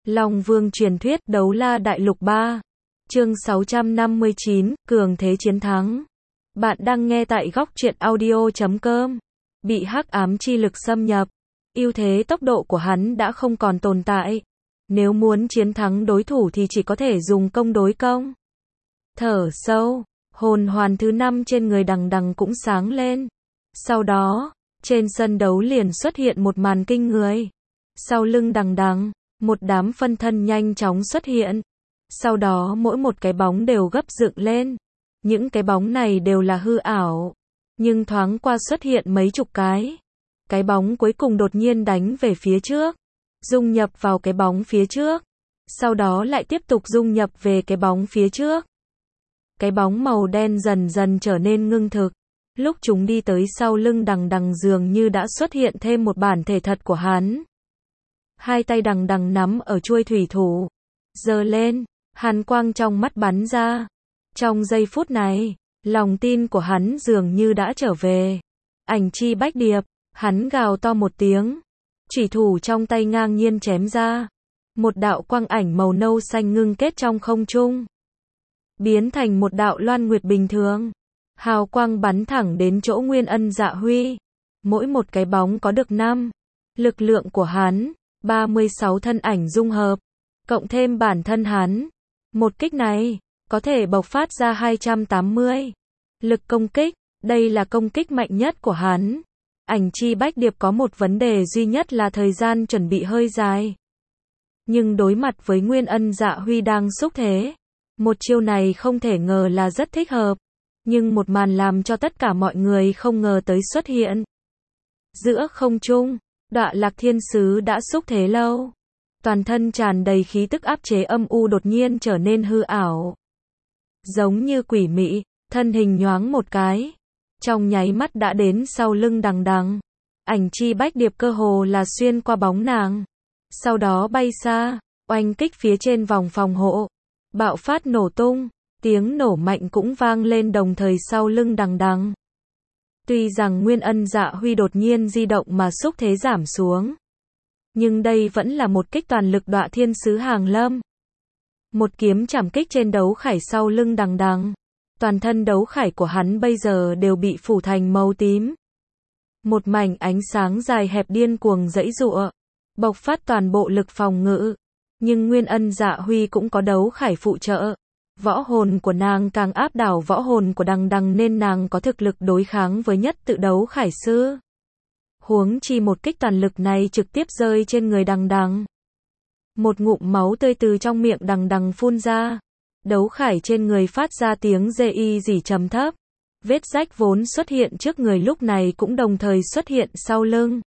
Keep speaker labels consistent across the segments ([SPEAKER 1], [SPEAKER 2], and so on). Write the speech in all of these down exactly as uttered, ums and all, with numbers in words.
[SPEAKER 1] Long Vương truyền thuyết Đấu La Đại Lục ba. Chương sáu trăm năm mươi chín, Cường thế chiến thắng. Bạn đang nghe tại góc truyện audio chấm com. Bị hắc ám chi lực xâm nhập, ưu thế tốc độ của hắn đã không còn tồn tại. Nếu muốn chiến thắng đối thủ thì chỉ có thể dùng công đối công. Thở sâu, hồn hoàn thứ năm trên người đằng đằng cũng sáng lên. Sau đó, trên sân đấu liền xuất hiện một màn kinh người. Sau lưng đằng đằng, một đám phân thân nhanh chóng xuất hiện. Sau đó mỗi một cái bóng đều gấp dựng lên. Những cái bóng này đều là hư ảo, nhưng thoáng qua xuất hiện mấy chục cái. Cái bóng cuối cùng đột nhiên đánh về phía trước, dung nhập vào cái bóng phía trước. Sau đó lại tiếp tục dung nhập về cái bóng phía trước. Cái bóng màu đen dần dần trở nên ngưng thực. Lúc chúng đi tới sau lưng đằng đằng dường như đã xuất hiện thêm một bản thể thật của hắn. Hai tay đằng đằng nắm ở chuôi thủy thủ, giơ lên, hàn quang trong mắt bắn ra. Trong giây phút này, lòng tin của hắn dường như đã trở về. Ảnh chi bách điệp, hắn gào to một tiếng, chủy thủ trong tay ngang nhiên chém ra. Một đạo quang ảnh màu nâu xanh ngưng kết trong không trung, biến thành một đạo loan nguyệt bình thường. Hào quang bắn thẳng đến chỗ Nguyên Ân Dạ Huy. Mỗi một cái bóng có được năm. Lực lượng của hắn, ba mươi sáu thân ảnh dung hợp, cộng thêm bản thân hắn. Một kích này, có thể bộc phát ra hai trăm tám mươi. Lực công kích, đây là công kích mạnh nhất của hắn. Ảnh chi bách điệp có một vấn đề duy nhất là thời gian chuẩn bị hơi dài. Nhưng đối mặt với Nguyên Ân Dạ Huy đang xúc thế, một chiêu này không thể ngờ là rất thích hợp. Nhưng một màn làm cho tất cả mọi người không ngờ tới xuất hiện. Giữa không trung, Đọa Lạc Thiên Sứ đã xúc thế lâu. Toàn thân tràn đầy khí tức áp chế âm u đột nhiên trở nên hư ảo. Giống như quỷ mị, thân hình nhoáng một cái. Trong nháy mắt đã đến sau lưng đằng đằng. Ảnh chi bách điệp cơ hồ là xuyên qua bóng nàng. Sau đó bay xa, oanh kích phía trên vòng phòng hộ. Bạo phát nổ tung. Tiếng nổ mạnh cũng vang lên đồng thời sau lưng đằng đằng. Tuy rằng Nguyên Ân Dạ Huy đột nhiên di động mà xúc thế giảm xuống, nhưng đây vẫn là một kích toàn lực Đọa Thiên Sứ hàng lâm. Một kiếm chảm kích trên đấu khải sau lưng đằng đằng. Toàn thân đấu khải của hắn bây giờ đều bị phủ thành màu tím. Một mảnh ánh sáng dài hẹp điên cuồng giãy giụa, bộc phát toàn bộ lực phòng ngự. Nhưng Nguyên Ân Dạ Huy cũng có đấu khải phụ trợ. Võ hồn của nàng càng áp đảo võ hồn của đằng đằng nên nàng có thực lực đối kháng với nhất tự đấu khải sư. Huống chi một kích toàn lực này trực tiếp rơi trên người đằng đằng. Một ngụm máu tươi từ trong miệng đằng đằng phun ra. Đấu khải trên người phát ra tiếng rê y rỉ trầm thấp. Vết rách vốn xuất hiện trước người lúc này cũng đồng thời xuất hiện sau lưng.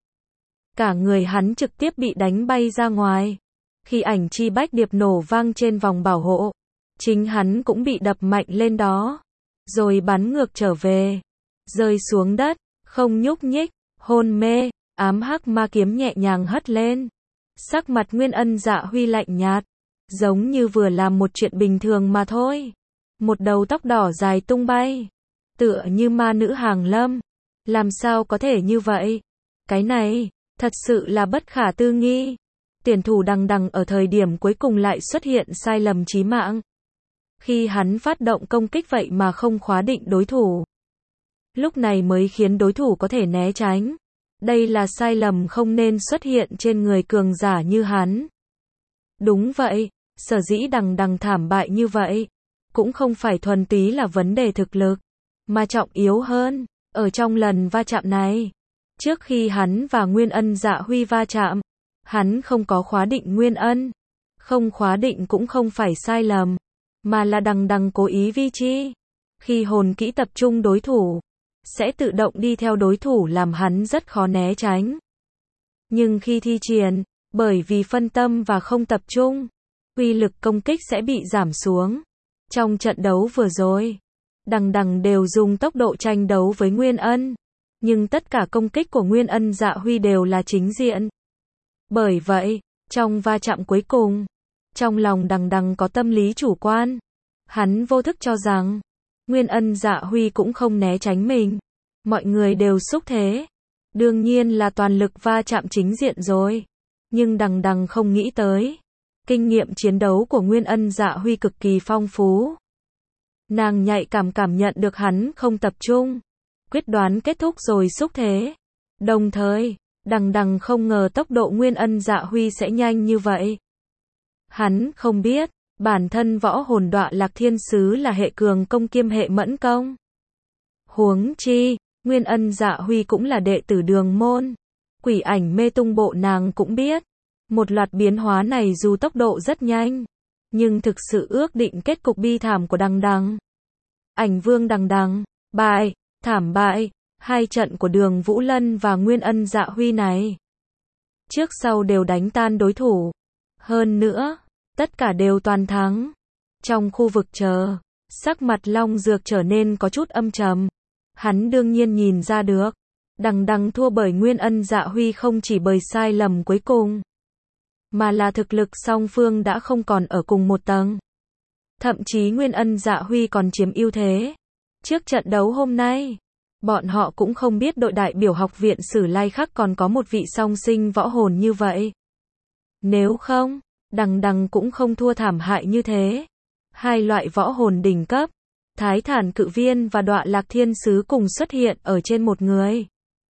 [SPEAKER 1] Cả người hắn trực tiếp bị đánh bay ra ngoài. Khi ảnh chi bách điệp nổ vang trên vòng bảo hộ, chính hắn cũng bị đập mạnh lên đó, rồi bắn ngược trở về, rơi xuống đất, không nhúc nhích, hôn mê. Ám hắc ma kiếm nhẹ nhàng hất lên. Sắc mặt Nguyên Ân Dạ Huy lạnh nhạt, giống như vừa làm một chuyện bình thường mà thôi. Một đầu tóc đỏ dài tung bay, tựa như ma nữ hàng lâm. Làm sao có thể như vậy? Cái này, thật sự là bất khả tư nghị. Tuyển thủ đằng đằng ở thời điểm cuối cùng lại xuất hiện sai lầm chí mạng. Khi hắn phát động công kích vậy mà không khóa định đối thủ. Lúc này mới khiến đối thủ có thể né tránh. Đây là sai lầm không nên xuất hiện trên người cường giả như hắn. Đúng vậy, sở dĩ đằng đằng thảm bại như vậy, cũng không phải thuần túy là vấn đề thực lực, mà trọng yếu hơn, ở trong lần va chạm này. Trước khi hắn và Nguyên Ân Dạ Huy va chạm, hắn không có khóa định Nguyên Ân. Không khóa định cũng không phải sai lầm, mà là đằng đằng cố ý vi chi. Khi hồn kỹ tập trung đối thủ, sẽ tự động đi theo đối thủ làm hắn rất khó né tránh. Nhưng khi thi triển, bởi vì phân tâm và không tập trung, uy lực công kích sẽ bị giảm xuống. Trong trận đấu vừa rồi, đằng đằng đều dùng tốc độ tranh đấu với Nguyên Ân, nhưng tất cả công kích của Nguyên Ân Dạ Huy đều là chính diện. Bởi vậy, trong va chạm cuối cùng, trong lòng đằng đằng có tâm lý chủ quan. Hắn vô thức cho rằng, Nguyên Ân Dạ Huy cũng không né tránh mình. Mọi người đều xúc thế. Đương nhiên là toàn lực va chạm chính diện rồi. Nhưng đằng đằng không nghĩ tới. Kinh nghiệm chiến đấu của Nguyên Ân Dạ Huy cực kỳ phong phú. Nàng nhạy cảm cảm nhận được hắn không tập trung, quyết đoán kết thúc rồi xúc thế. Đồng thời, đằng đằng không ngờ tốc độ Nguyên Ân Dạ Huy sẽ nhanh như vậy. Hắn không biết, bản thân võ hồn Đọa Lạc Thiên Sứ là hệ cường công kiêm hệ mẫn công. Huống chi, Nguyên Ân Dạ Huy cũng là đệ tử Đường môn. Quỷ Ảnh Mê Tung bộ nàng cũng biết. Một loạt biến hóa này dù tốc độ rất nhanh, nhưng thực sự ước định kết cục bi thảm của đằng đằng. Ảnh Vương đằng đằng, bại, thảm bại, hai trận của Đường Vũ Lân và Nguyên Ân Dạ Huy này. Trước sau đều đánh tan đối thủ. Hơn nữa, tất cả đều toàn thắng. Trong khu vực chờ, sắc mặt Long Dược trở nên có chút âm trầm. Hắn đương nhiên nhìn ra được, đằng đằng thua bởi Nguyên Ân Dạ Huy không chỉ bởi sai lầm cuối cùng, mà là thực lực song phương đã không còn ở cùng một tầng. Thậm chí Nguyên Ân Dạ Huy còn chiếm ưu thế. Trước trận đấu hôm nay, bọn họ cũng không biết đội đại biểu học viện Sử Lai Khắc còn có một vị song sinh võ hồn như vậy. Nếu không, đằng đằng cũng không thua thảm hại như thế. Hai loại võ hồn đỉnh cấp, Thái Thản Cự Viên và Đọa Lạc Thiên Sứ cùng xuất hiện ở trên một người.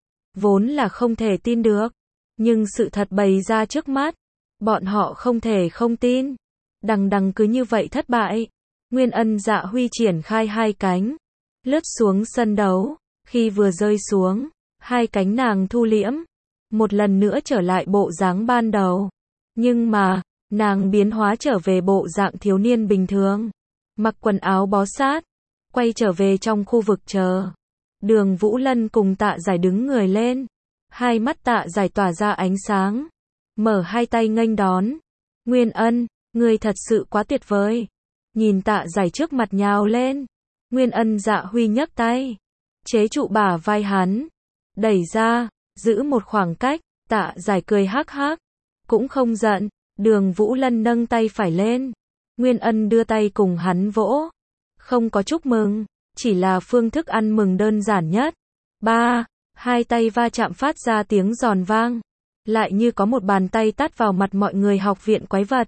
[SPEAKER 1] Vốn là không thể tin được, nhưng sự thật bày ra trước mắt, bọn họ không thể không tin. Đằng đằng cứ như vậy thất bại. Nguyên Ân Dạ Huy triển khai hai cánh, lướt xuống sân đấu. Khi vừa rơi xuống, hai cánh nàng thu liễm, một lần nữa trở lại bộ dáng ban đầu. Nhưng mà, nàng biến hóa trở về bộ dạng thiếu niên bình thường, mặc quần áo bó sát, quay trở về trong khu vực chờ. Đường Vũ Lân cùng Tạ Giải đứng người lên, hai mắt Tạ Giải tỏa ra ánh sáng, mở hai tay nghênh đón. Nguyên Ân, ngươi thật sự quá tuyệt vời. Nhìn Tạ Giải trước mặt nhào lên, Nguyên Ân Dạ Huy nhấc tay, chế trụ bả vai hắn, đẩy ra, giữ một khoảng cách. Tạ Giải cười hắc hắc, cũng không giận. Đường Vũ Lân nâng tay phải lên, Nguyên Ân đưa tay cùng hắn vỗ, không có chúc mừng, chỉ là phương thức ăn mừng đơn giản nhất. Ba, hai tay va chạm phát ra tiếng giòn vang, lại như có một bàn tay tát vào mặt mọi người học viện quái vật.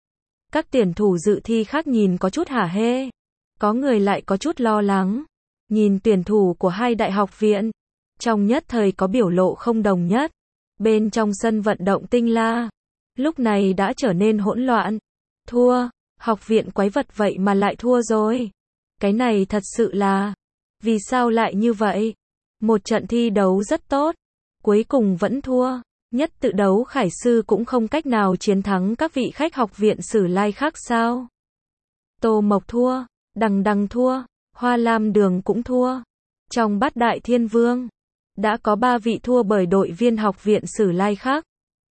[SPEAKER 1] Các tuyển thủ dự thi khác nhìn có chút hả hê, có người lại có chút lo lắng. Nhìn tuyển thủ của hai đại học viện, trong nhất thời có biểu lộ không đồng nhất. Bên trong sân vận động Tinh La, lúc này đã trở nên hỗn loạn. Thua, học viện quái vật vậy mà lại thua rồi. Cái này thật sự là, vì sao lại như vậy? Một trận thi đấu rất tốt, cuối cùng vẫn thua. Nhất tự đấu khải sư cũng không cách nào chiến thắng các vị khách học viện Sử Lai Khắc sao? Tô Mộc thua, đằng đằng thua, Hoa Lam Đường cũng thua. Trong bát đại thiên vương, đã có ba vị thua bởi đội viên học viện Sử Lai Khắc.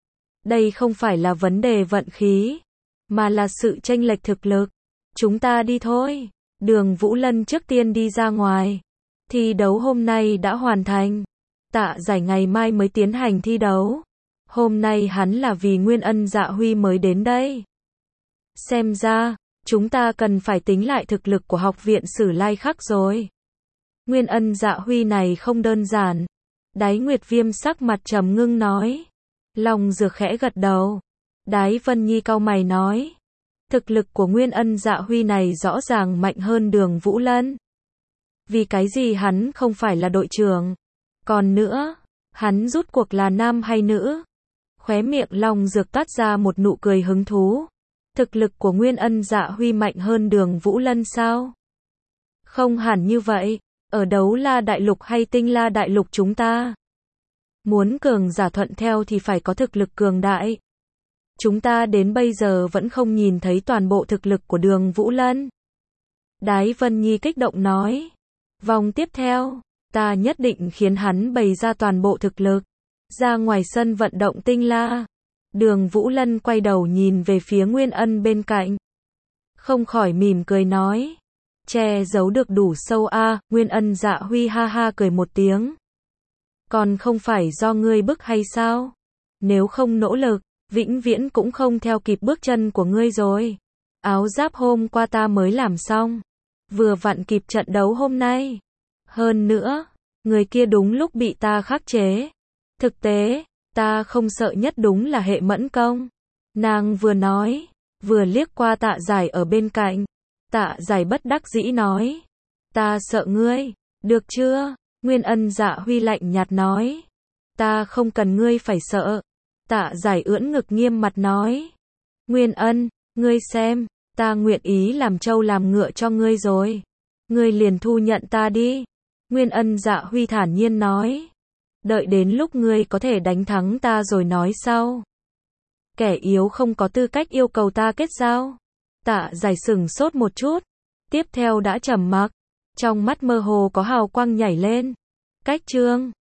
[SPEAKER 1] Đây không phải là vấn đề vận khí, mà là sự chênh lệch thực lực. Chúng ta đi thôi. Đường Vũ Lân trước tiên đi ra ngoài. Thi đấu hôm nay đã hoàn thành. Tạ Giải ngày mai mới tiến hành thi đấu. Hôm nay hắn là vì Nguyên Ân Dạ Huy mới đến đây. Xem ra, chúng ta cần phải tính lại thực lực của học viện Sử Lai Khắc rồi. Nguyên Ân Dạ Huy này không đơn giản. Đái Nguyệt Viêm sắc mặt trầm ngưng nói. Long Dược khẽ gật đầu. Đái Vân Nhi cau mày nói. Thực lực của Nguyên Ân Dạ Huy này rõ ràng mạnh hơn Đường Vũ Lân. Vì cái gì hắn không phải là đội trưởng? Còn nữa, hắn rút cuộc là nam hay nữ? Khóe miệng Long Dược toát ra một nụ cười hứng thú. Thực lực của Nguyên Ân Dạ Huy mạnh hơn Đường Vũ Lân sao? Không hẳn như vậy. Ở Đấu La Đại Lục hay Tinh La Đại Lục chúng ta, muốn cường giả thuận theo thì phải có thực lực cường đại. Chúng ta đến bây giờ vẫn không nhìn thấy toàn bộ thực lực của Đường Vũ Lân. Đái Vân Nhi kích động nói. Vòng tiếp theo, ta nhất định khiến hắn bày ra toàn bộ thực lực. Ra ngoài sân vận động Tinh La, Đường Vũ Lân quay đầu nhìn về phía Nguyên Ân bên cạnh. Không khỏi mỉm cười nói. Che giấu được đủ sâu a. À, Nguyên Ân Dạ Huy ha ha cười một tiếng. Còn không phải do ngươi bức hay sao? Nếu không nỗ lực, vĩnh viễn cũng không theo kịp bước chân của ngươi rồi. Áo giáp hôm qua ta mới làm xong, vừa vặn kịp trận đấu hôm nay. Hơn nữa, người kia đúng lúc bị ta khắc chế. Thực tế, ta không sợ nhất đúng là hệ mẫn công. Nàng vừa nói, vừa liếc qua Tạ Giải ở bên cạnh. Tạ Giải bất đắc dĩ nói. Ta sợ ngươi. Được chưa? Nguyên Ân Dạ Huy lạnh nhạt nói. Ta không cần ngươi phải sợ. Tạ Giải ưỡn ngực nghiêm mặt nói. Nguyên Ân, ngươi xem, ta nguyện ý làm trâu làm ngựa cho ngươi rồi. Ngươi liền thu nhận ta đi. Nguyên Ân Dạ Huy thản nhiên nói. Đợi đến lúc ngươi có thể đánh thắng ta rồi nói sau. Kẻ yếu không có tư cách yêu cầu ta kết giao. Tạ Giải sửng sốt một chút. Tiếp theo đã trầm mặc. Trong mắt mơ hồ có hào quang nhảy lên. Cách chương